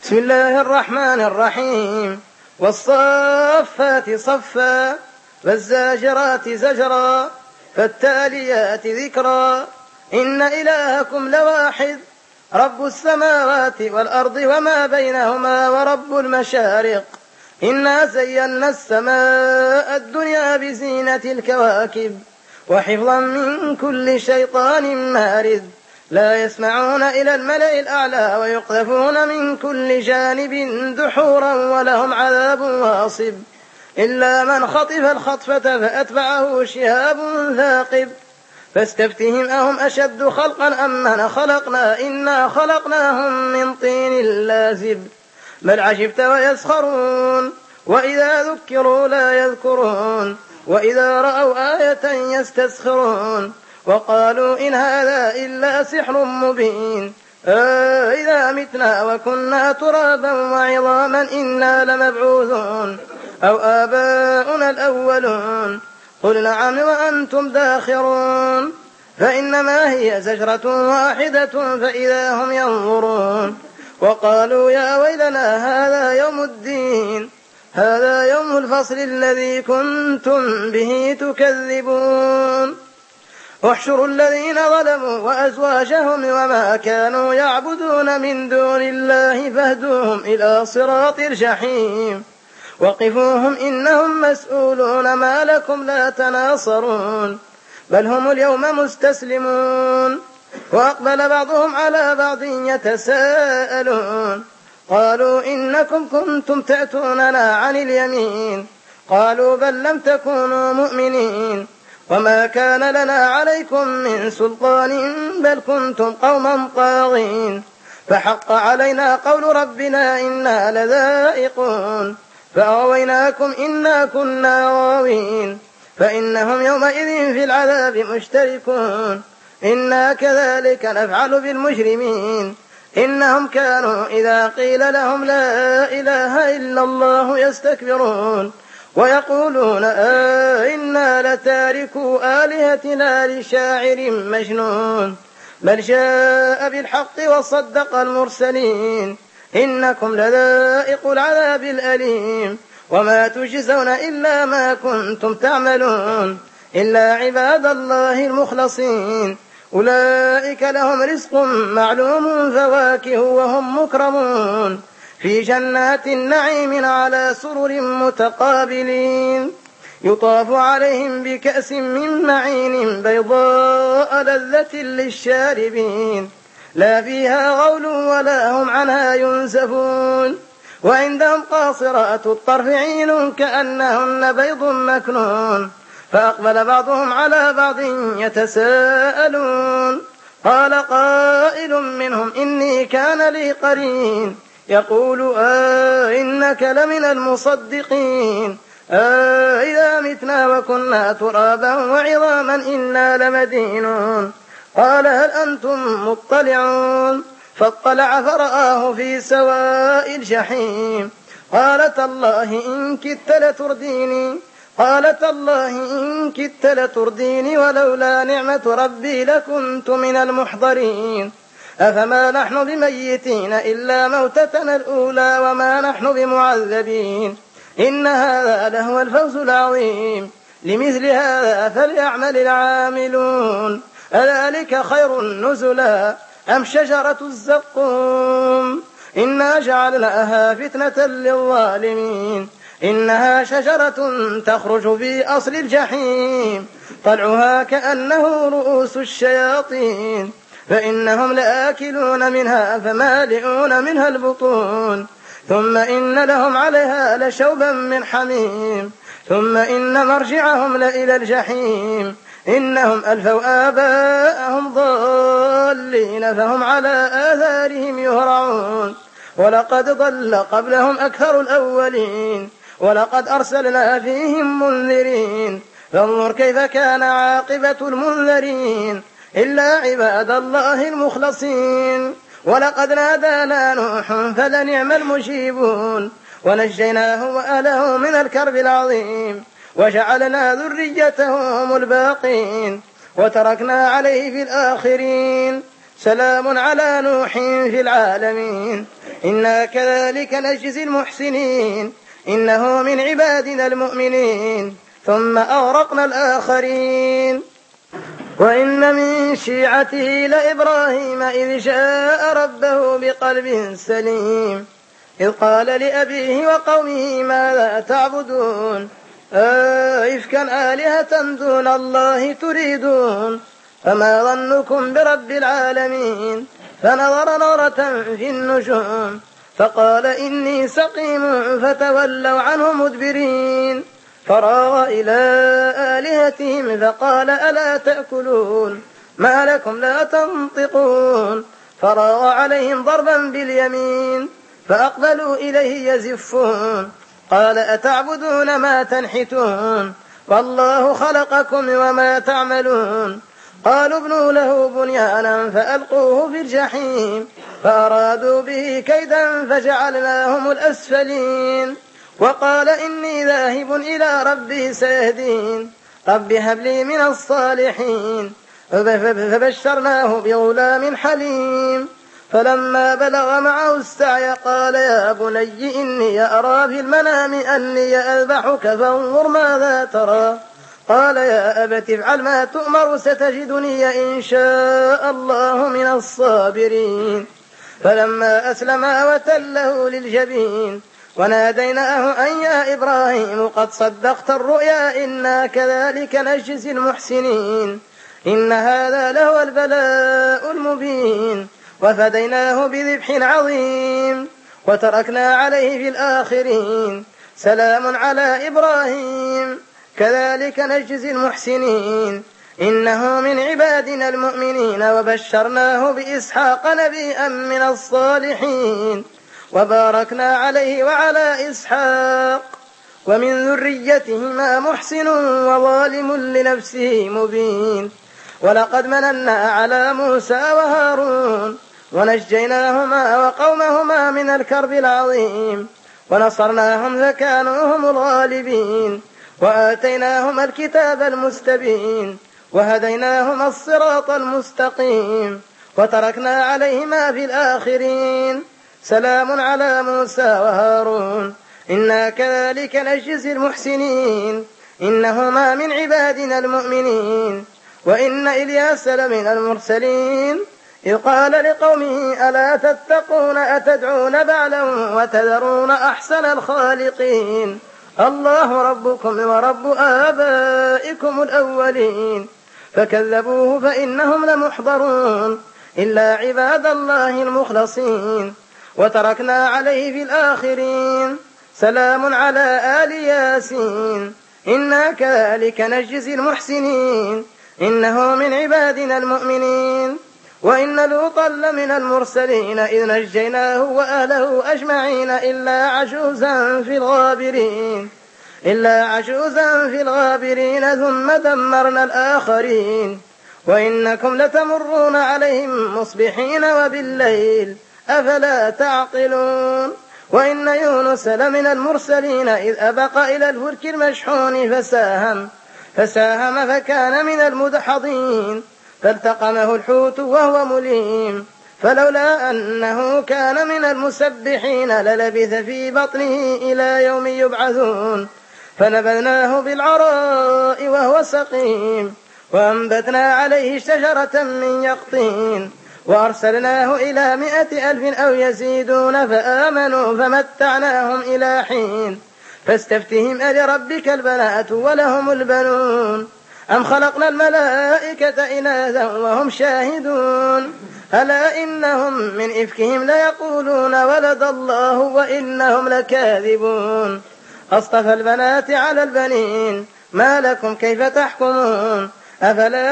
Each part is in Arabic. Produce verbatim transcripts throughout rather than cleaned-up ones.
بسم الله الرحمن الرحيم. والصافات صفا والزاجرات زجرا فالتاليات ذكرا إن إلهكم لواحد رب السماوات والأرض وما بينهما ورب المشارق إنا زينا السماء الدنيا بزينة الكواكب وحفظا من كل شيطان مارد لا يسمعون إلى الملأ الأعلى ويقذفون من كل جانب دحورا ولهم عذاب واصب إلا من خطف الخطفة فأتبعه شهاب ثاقب فاستفتهم أهم أشد خلقا أم من خلقنا إنا خلقناهم من طين لازب بل عجبت ويسخرون وإذا ذكروا لا يذكرون وإذا رأوا آية يستسخرون وقالوا إن هذا إلا سحر مبين أإذا متنا وكنا ترابا وعظاما إنا لمبعوثون أو آباؤنا الأولون قل نعم وأنتم داخرون فإنما هي زجرة واحدة فإذا هم ينظرون وقالوا يا ويلنا هذا يوم الدين هذا يوم الفصل الذي كنتم به تكذبون احشروا الذين ظلموا وأزواجهم وما كانوا يعبدون من دون الله فاهدوهم إلى صراط الجحيم وقفوهم إنهم مسؤولون ما لكم لا تناصرون بل هم اليوم مستسلمون وأقبل بعضهم على بعض يتساءلون قالوا إنكم كنتم تأتوننا عن اليمين قالوا بل لم تكونوا مؤمنين وما كان لنا عليكم من سلطان بل كنتم قوما طاغين فحق علينا قول ربنا إنا لذائقون فأغويناكم إنا كنا غاوين فإنهم يومئذ في العذاب مشتركون إنا كذلك نفعل بالمجرمين إنهم كانوا إذا قيل لهم لا إله إلا الله يستكبرون ويقولون آه إنا لتاركوا آلهتنا لشاعر مجنون بل جاء بالحق وصدق المرسلين إنكم لذائق العذاب الأليم وما تجزون إلا ما كنتم تعملون إلا عباد الله المخلصين أولئك لهم رزق معلوم فواكه وهم مكرمون في جنات النعيم على سرر متقابلين يطاف عليهم بكأس من معين بيضاء لذة للشاربين لا فيها غول ولا هم عنها ينزفون وعندهم قاصرات الطرف عين كأنهن بيض مكنون فأقبل بعضهم على بعض يتساءلون قال قائل منهم إني كان لي قرين يقول آه إنك لمن المصدقين آه إذا متنا وكنا ترابا وعظاما إنا لمدينون قال هل أنتم مطلعون فاطلع فرآه في سواء الجحيم قال تالله إن كدت لترديني قال تالله إن كدت لترديني ولولا نعمة ربي لكنت من المحضرين أفما نحن بميتين إلا موتتنا الأولى وما نحن بمعذبين إن هذا لهو الفوز العظيم لمثل هذا فليعمل العاملون أذلك خير نزلا أم شجرة الزقوم إنا جعلناها فتنة للظالمين إنها شجرة تخرج في أصل الجحيم طلعها كأنه رؤوس الشياطين فإنهم لآكلون منها فمالئون منها البطون ثم إن لهم عليها لشوبا من حميم ثم إن مرجعهم لإلى الجحيم إنهم ألفوا آباءهم ضالين فهم على آثارهم يهرعون ولقد ضل قبلهم أكثر الأولين ولقد أرسلنا فيهم منذرين فانظر كيف كان عاقبة المنذرين إلا عباد الله المخلصين ولقد نادانا نوح فلنعم المجيبون ونجيناه وأهله من الكرب العظيم وجعلنا ذريته هم الباقين وتركنا عليه في الآخرين سلام على نوح في العالمين إنا كذلك نجزي المحسنين إنه من عبادنا المؤمنين ثم أغرقنا الآخرين وإن من شيعته لإبراهيم إذ جاء ربه بقلب سليم إذ قال لأبيه وقومه ماذا تعبدون أئفكا آلهة دون الله تريدون فما ظنكم برب العالمين فنظر نظرة في النجوم فقال إني سقيم فتولوا عنه مدبرين فراغ إلى آلهتهم فقال ألا تأكلون ما لكم لا تنطقون فراغ عليهم ضربا باليمين فأقبلوا إليه يزفون قال أتعبدون ما تنحتون والله خلقكم وما تعملون قالوا ابنوا له بنيانا فألقوه في الجحيم فأرادوا به كيدا فجعلناهم الأسفلين وقال إني ذاهب إلى ربي سيهدين رب هب لي من الصالحين فبشرناه بغلام حليم فلما بلغ معه السعي قال يا بني إني أرى في المنام أني أذبحك فانظر ماذا ترى قال يا أبت افعل ما تؤمر ستجدني إن شاء الله من الصابرين فلما أسلما وتله للجبين وناديناه أن يا إبراهيم قد صدقت الرؤيا إنا كذلك نجزي المحسنين إن هذا لهو البلاء المبين وفديناه بذبح عظيم وتركنا عليه في الآخرين سلام على إبراهيم كذلك نجزي المحسنين إنه من عبادنا المؤمنين وبشرناه بإسحاق نبيا من الصالحين وباركنا عليه وعلى إسحاق ومن ذريتهما محسن وظالم لنفسه مبين ولقد مننا على موسى وهارون ونجيناهما وقومهما من الكرب العظيم ونصرناهم فكانوا هم الغالبين وآتيناهما الكتاب المستبين وهديناهما الصراط المستقيم وتركنا عليهما في الآخرين سلام على موسى وهارون إنا كذلك نجزي المحسنين إنهما من عبادنا المؤمنين وإن إلياس لمن المرسلين إذ قال لقومه ألا تتقون أتدعون بعلا وتذرون أحسن الخالقين الله ربكم ورب آبائكم الأولين فكذبوه فإنهم لمحضرون إلا عباد الله المخلصين وتركنا عليه في الآخرين سلام على آل ياسين إنا كذلك نجزي المحسنين إنه من عبادنا المؤمنين وإن لوطا لمن المرسلين إذ نجيناه وأهله أجمعين إلا عجوزا في الغابرين إلا عجوزا في الغابرين ثم دمرنا الآخرين وإنكم لتمرون عليهم مصبحين وبالليل أفلا تعقلون وإن يونس لمن المرسلين إذ أبق إلى الفلك المشحون فساهم فساهم فكان من المدحضين فالتقمه الحوت وهو مليم فلولا أنه كان من المسبحين للبث في بطنه إلى يوم يبعثون فنبذناه بالعراء وهو سقيم وأنبتنا عليه شجرة من يقطين وأرسلناه إلى مائة ألف أو يزيدون فآمنوا فمتعناهم إلى حين فاستفتهم ألربك البنات ولهم البنون أم خلقنا الملائكة إناثا وهم شاهدون ألا إنهم من إفكهم ليقولون ولد الله وإنهم لكاذبون أصطفى البنات على البنين ما لكم كيف تحكمون أفلا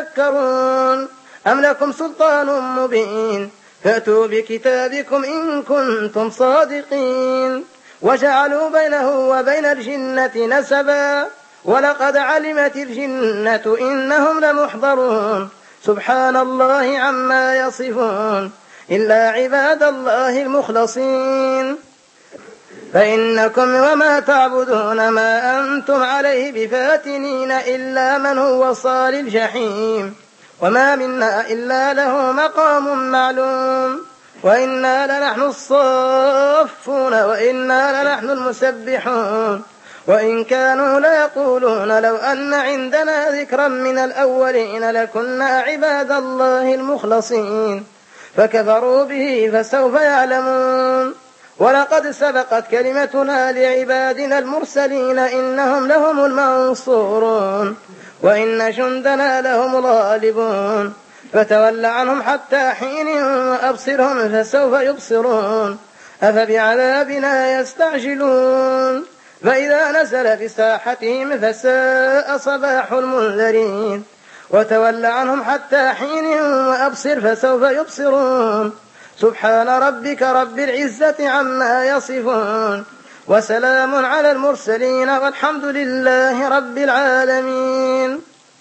تذكرون أم لكم سلطان مبين فأتوا بكتابكم إن كنتم صادقين وجعلوا بينه وبين الجنة نسبا ولقد علمت الجنة إنهم لمحضرون سبحان الله عما يصفون إلا عباد الله المخلصين فإنكم وما تعبدون ما أنتم عليه بفاتنين إلا من هو صال الجحيم وما منا إلا له مقام معلوم وإنا لنحن الصافون وإنا لنحن المسبحون وإن كانوا ليقولون لو أن عندنا ذكرا من الأولين لكنا عباد الله المخلصين فكفروا به فسوف يعلمون ولقد سبقت كلمتنا لعبادنا المرسلين إنهم لهم المنصورون وإن جندنا لهم الغالبون فتول عنهم حتى حين وأبصرهم فسوف يبصرون أفبعذابنا يستعجلون فإذا نزل بساحتهم فساء صباح المنذرين وتول عنهم حتى حين وأبصر فسوف يبصرون سبحان ربك رب العزة عما يصفون وسلام على المرسلين والحمد لله رب العالمين.